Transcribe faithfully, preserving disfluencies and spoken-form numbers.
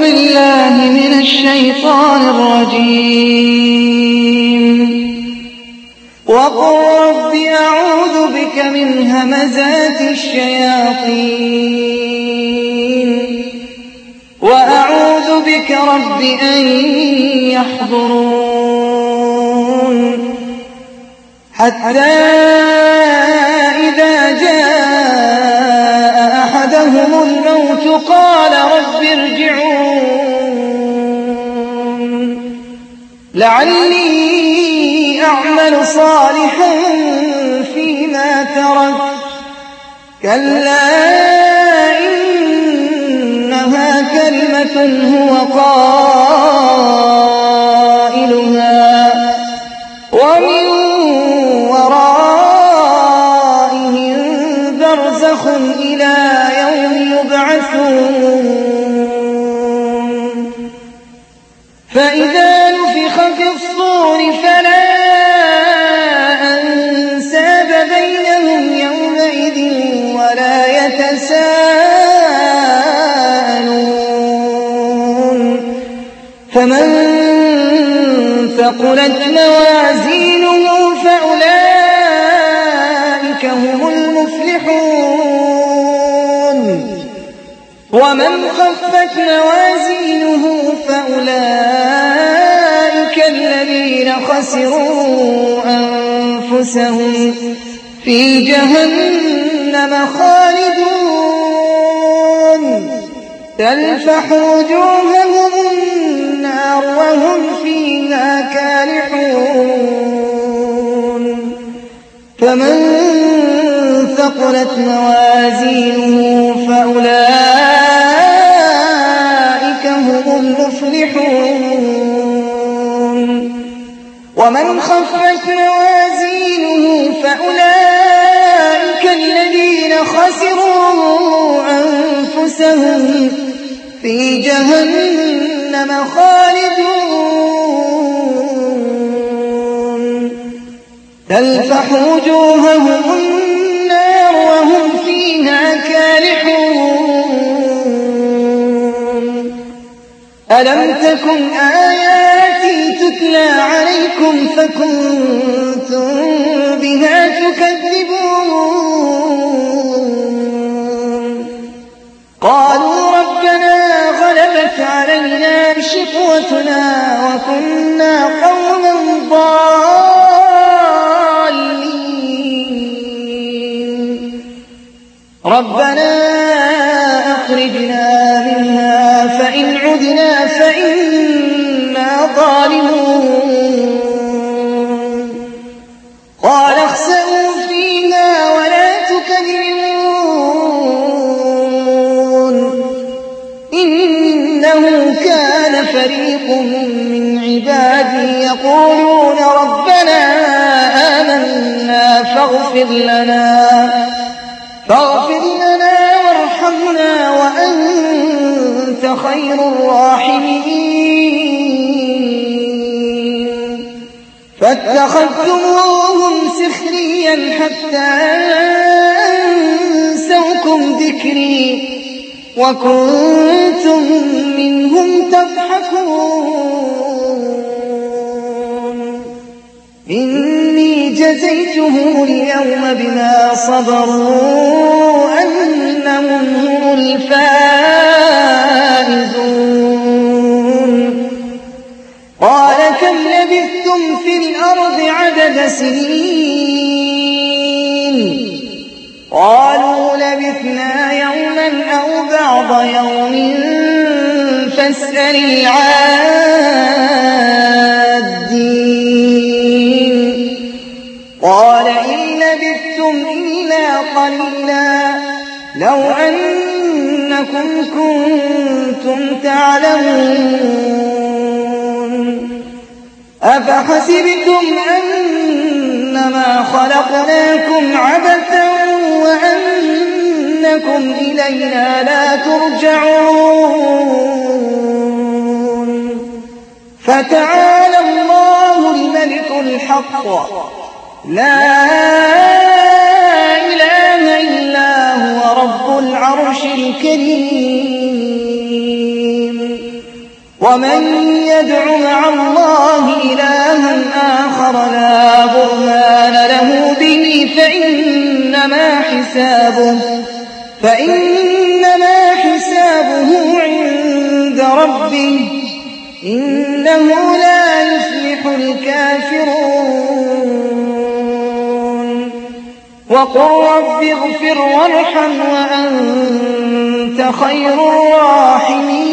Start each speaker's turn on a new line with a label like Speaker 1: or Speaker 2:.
Speaker 1: بالله من الشيطان الرجيم وقل رب أعوذ بك من همزات الشياطين وأعوذ بك رب أن يحضرون حتى إذا جاء أحدهم الموت قال رب ارجعون لعلي أعمل صالحا فيما تركت كلا إنها كلمة هو قائلها ومن ورائهم برزخ إلى يوم يبعثون فإذا نفخ في الصور فلا أنساب بينهم يومئذ ولا يتساءلون فمن ثقلت موازينه فأولئك هم المفلحون ومن خفت موازينه فأولئك الذين خسروا أنفسهم في جهنم خالدون تلفح وجوههم النار وهم فيها كالحون فمن ثقلت موازينه فأولئك هم المفلحون ومن خفت موازينه فأولئك الذين خسروا أنفسهم في جهنم خالدون تلفح وجوههم النار وهم فيها كالحون ألم تكن آياتي تتلى عليكم فكنتم بها تكذبون قالوا ربنا غلبت علينا شقوتنا وكنا قوما ضالين ربنا أخرجنا منها فإن عدنا فإنا ظالمون قال اخسئوا فيها ولا تكذبون إنه كان فريق من عبادي يقولون ربنا آمنا فاغفر لنا فاغفر لنا وارحمنا وأنت خير الراحمين فاتخذتموهم سخريا حتى أنسوكم ذكري وكنتم منهم تضحكون إني جزيتهم اليوم بما صبروا أنهم هم الفائزون قال كم لبثتم في الأرض عدد سنين قالوا لبثنا يوما أو بعض يوم فاسأل العادين قال إن لبثتم إلا قليلا لو أنكم كنتم تعلمون أفحسبتم أنما خلقناكم عبثا وأنكم إلينا لا ترجعون فتعالى الله الملك الحق لا إله إلا هو رب العرش الكريم ومن يدع مع الله إلها آخر لا برهان له به فإنما حسابه, فإنما حسابه عند ربه إنه لا يفلح الكافرون. وقل رب اغفر وارحم وأنت خير الراحمين.